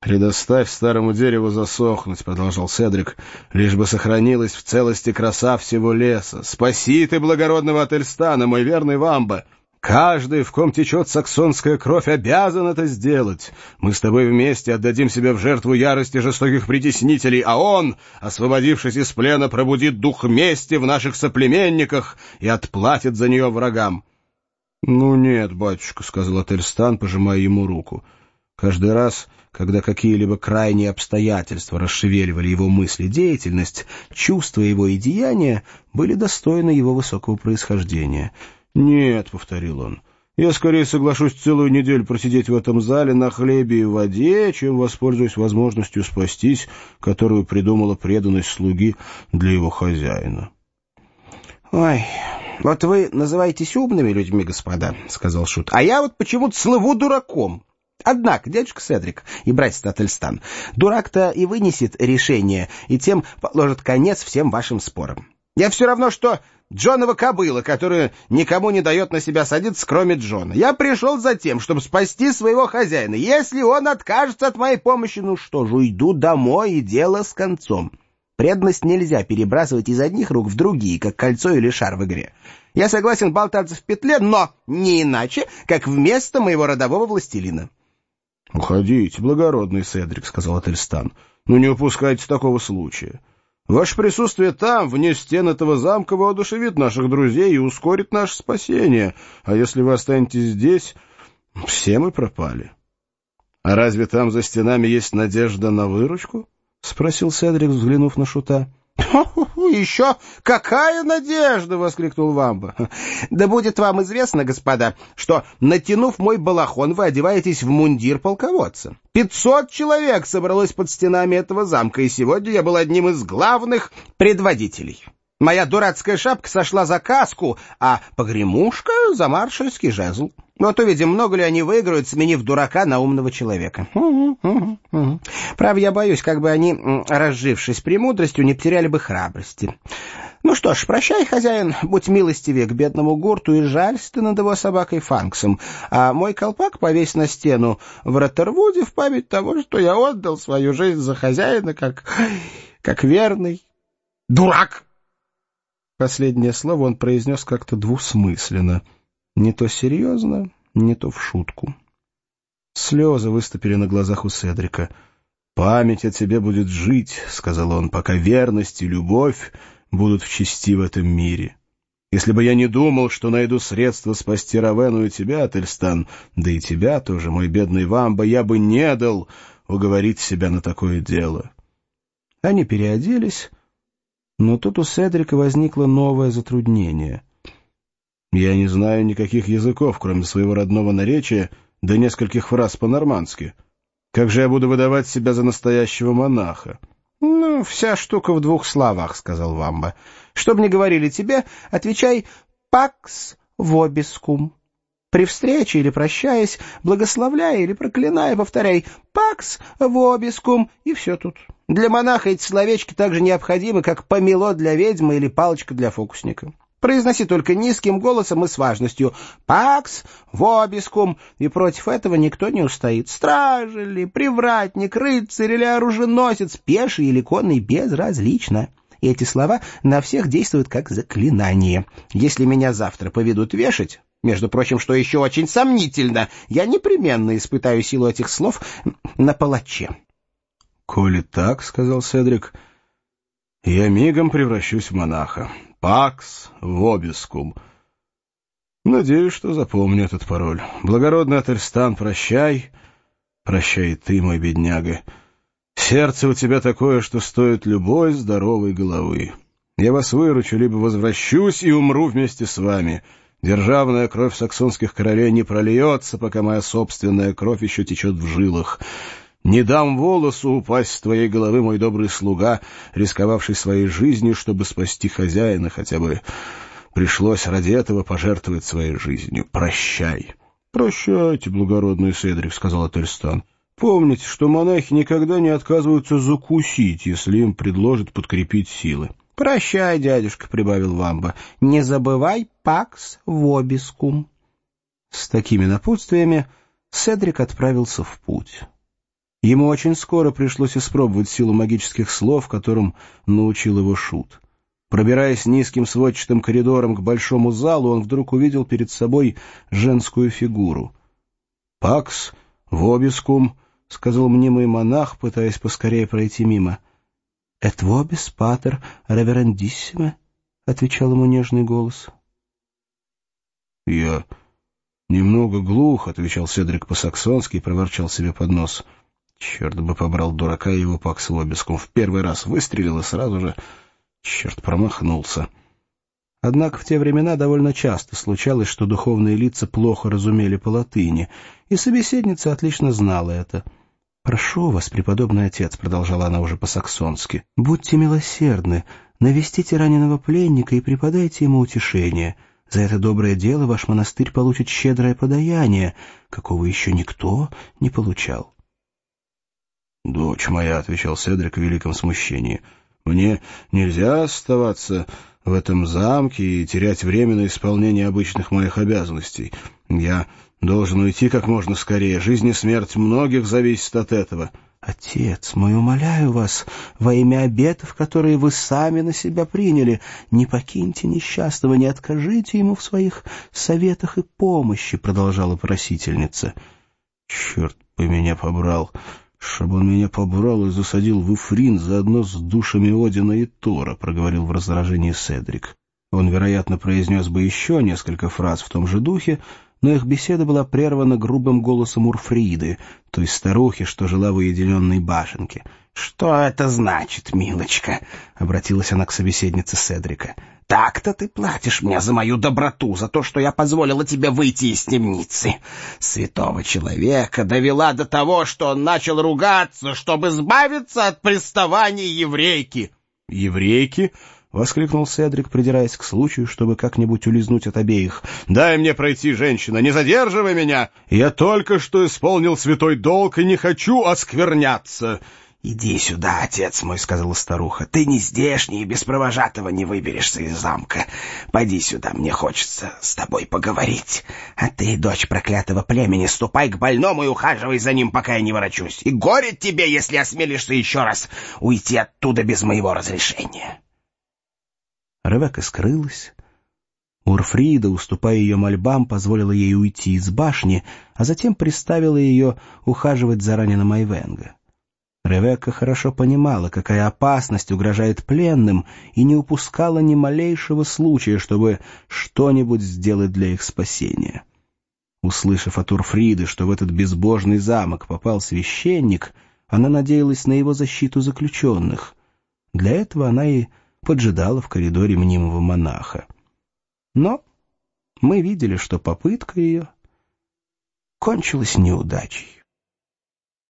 «Предоставь старому дереву засохнуть», — продолжал Седрик, — «лишь бы сохранилась в целости краса всего леса. Спаси ты благородного Ательстана, мой верный Вамба! Каждый, в ком течет саксонская кровь, обязан это сделать. Мы с тобой вместе отдадим себя в жертву ярости жестоких притеснителей, а он, освободившись из плена, пробудит дух мести в наших соплеменниках и отплатит за нее врагам». «Ну нет, батюшка», — сказал Ательстан, пожимая ему руку. Каждый раз, когда какие-либо крайние обстоятельства расшевеливали его мысли, деятельность, чувства его и деяния были достойны его высокого происхождения. «Нет», — повторил он, — «я скорее соглашусь целую неделю просидеть в этом зале на хлебе и воде, чем воспользуюсь возможностью спастись, которую придумала преданность слуги для его хозяина». «Ой, вот вы называетесь умными людьми, господа», — сказал Шут, — «а я вот почему-то слыву дураком. Однако, дядюшка Седрик и братец Ательстан, дурак-то и вынесет решение, и тем положит конец всем вашим спорам. Я все равно, что Джонова кобыла, которая никому не дает на себя садиться, кроме Джона. Я пришел за тем, чтобы спасти своего хозяина. Если он откажется от моей помощи, ну что же, уйду домой, и дело с концом. Преданность нельзя перебрасывать из одних рук в другие, как кольцо или шар в игре. Я согласен болтаться в петле, но не иначе, как вместо моего родового властелина». «Уходите, благородный Седрик», — сказал Ательстан. «Ну не упускайте такого случая. Ваше присутствие там, вне стен этого замка, воодушевит наших друзей и ускорит наше спасение. А если вы останетесь здесь, все мы пропали». «А разве там за стенами есть надежда на выручку?» — спросил Седрик, взглянув на Шута. «Еще какая надежда!» — воскликнул Вамба. «Да будет вам известно, господа, что, натянув мой балахон, вы одеваетесь в мундир полководца. 500 человек собралось под стенами этого замка, и сегодня я был одним из главных предводителей. Моя дурацкая шапка сошла за каску, а погремушка — за маршальский жезл. Вот увидим, много ли они выиграют, сменив дурака на умного человека. Правда, я боюсь, как бы они, разжившись премудростью, не потеряли бы храбрости. Ну что ж, прощай, хозяин, будь милостивее к бедному гурту и жалься ты над его собакой Фанксом, а мой колпак повесь на стену в Роттервуде в память того, что я отдал свою жизнь за хозяина, как верный дурак». Последнее слово он произнес как-то двусмысленно. Не то серьезно, не то в шутку. Слезы выступили на глазах у Седрика. «Память о тебе будет жить», — сказал он, — «пока верность и любовь будут в чести в этом мире. Если бы я не думал, что найду средства спасти Равенну и тебя, Ательстан, да и тебя тоже, мой бедный Вамба, я бы не дал уговорить себя на такое дело». Они переоделись, но тут у Седрика возникло новое затруднение. «Я не знаю никаких языков, кроме своего родного наречия, да нескольких фраз по-нормански. Как же я буду выдавать себя за настоящего монаха?» «Ну, вся штука в 2 словах», — сказал Вамба. «Чтоб не говорили тебе, отвечай «пакс вобискум». При встрече или прощаясь, благословляя или проклиная, повторяй «пакс вобискум», и все тут. Для монаха эти словечки так же необходимы, как помело для ведьмы или палочка для фокусника. Произноси только низким голосом и с важностью «пакс вобискум», и против этого никто не устоит. Стражи ли, привратник, рыцарь или оруженосец, пеший или конный, безразлично. И эти слова на всех действуют как заклинание. Если меня завтра поведут вешать, между прочим, что еще очень сомнительно, я непременно испытаю силу этих слов на палаче». «Коли так, — сказал Седрик, — я мигом превращусь в монаха. Пакс вобискум. Надеюсь, что запомню этот пароль. Благородный Ательстан, прощай. Прощай и ты, мой бедняга. Сердце у тебя такое, что стоит любой здоровой головы. Я вас выручу, либо возвращусь и умру вместе с вами. Державная кровь саксонских королей не прольется, пока моя собственная кровь еще течет в жилах. Не дам волосу упасть с твоей головы, мой добрый слуга, рисковавший своей жизнью, чтобы спасти хозяина, хотя бы пришлось ради этого пожертвовать своей жизнью. Прощай». «Прощайте, благородный Седрик», — сказал Ательстан. «Помните, что монахи никогда не отказываются закусить, если им предложат подкрепить силы». «Прощай, дядюшка», — прибавил Вамба, — «не забывай пакс вобискум». С такими напутствиями Седрик отправился в путь. Ему очень скоро пришлось испробовать силу магических слов, которым научил его Шут. Пробираясь низким сводчатым коридором к большому залу, он вдруг увидел перед собой женскую фигуру. «Пакс вобискум», — сказал мнимый монах, пытаясь поскорее пройти мимо. «Эт вобис патер реверендиссиме», — отвечал ему нежный голос. «Я немного глух», — отвечал Седрик по-саксонски и проворчал себе под нос. «Черт бы побрал дурака и его пакс вобискум. В первый раз выстрелил и сразу же... Черт, промахнулся». Однако в те времена довольно часто случалось, что духовные лица плохо разумели по-латыни, и собеседница отлично знала это. «Прошу вас, преподобный отец», — продолжала она уже по-саксонски, — «будьте милосердны, навестите раненого пленника и преподайте ему утешение. За это доброе дело ваш монастырь получит щедрое подаяние, какого еще никто не получал». «Дочь моя», — отвечал Седрик в великом смущении, — «мне нельзя оставаться в этом замке и терять время на исполнение обычных моих обязанностей. Я должен уйти как можно скорее. Жизнь и смерть многих зависит от этого». «Отец мой, умоляю вас, во имя обетов, которые вы сами на себя приняли, не покиньте несчастного, не откажите ему в своих советах и помощи», — продолжала просительница. «Черт бы меня побрал, чтобы он меня побрал и засадил в Ифрин заодно с душами Одина и Тора», — проговорил в раздражении Седрик. Он, вероятно, произнес бы еще несколько фраз в том же духе, но их беседа была прервана грубым голосом Урфриды, той старухи, что жила в уединенной башенке. «Что это значит, милочка?» — обратилась она к собеседнице Седрика. «Так-то ты платишь мне за мою доброту, за то, что я позволила тебе выйти из темницы. Святого человека довела до того, что он начал ругаться, чтобы избавиться от приставаний еврейки». «Еврейки?» — воскликнул Седрик, придираясь к случаю, чтобы как-нибудь улизнуть от обеих. «Дай мне пройти, женщина, не задерживай меня! Я только что исполнил святой долг и не хочу оскверняться!» «Иди сюда, отец мой», — сказала старуха. «Ты не здешний и без провожатого не выберешься из замка. Пойди сюда, мне хочется с тобой поговорить. А ты, дочь проклятого племени, ступай к больному и ухаживай за ним, пока я не ворочусь. И горе тебе, если осмелишься еще раз уйти оттуда без моего разрешения». Ревекка скрылась. Урфрида, уступая ее мольбам, позволила ей уйти из башни, а затем приставила ее ухаживать за раненым Айвенго. Ревекка хорошо понимала, какая опасность угрожает пленным, и не упускала ни малейшего случая, чтобы что-нибудь сделать для их спасения. Услышав от Урфриды, что в этот безбожный замок попал священник, она надеялась на его защиту заключенных. Для этого она и поджидала в коридоре мнимого монаха. Но мы видели, что попытка ее кончилась неудачей.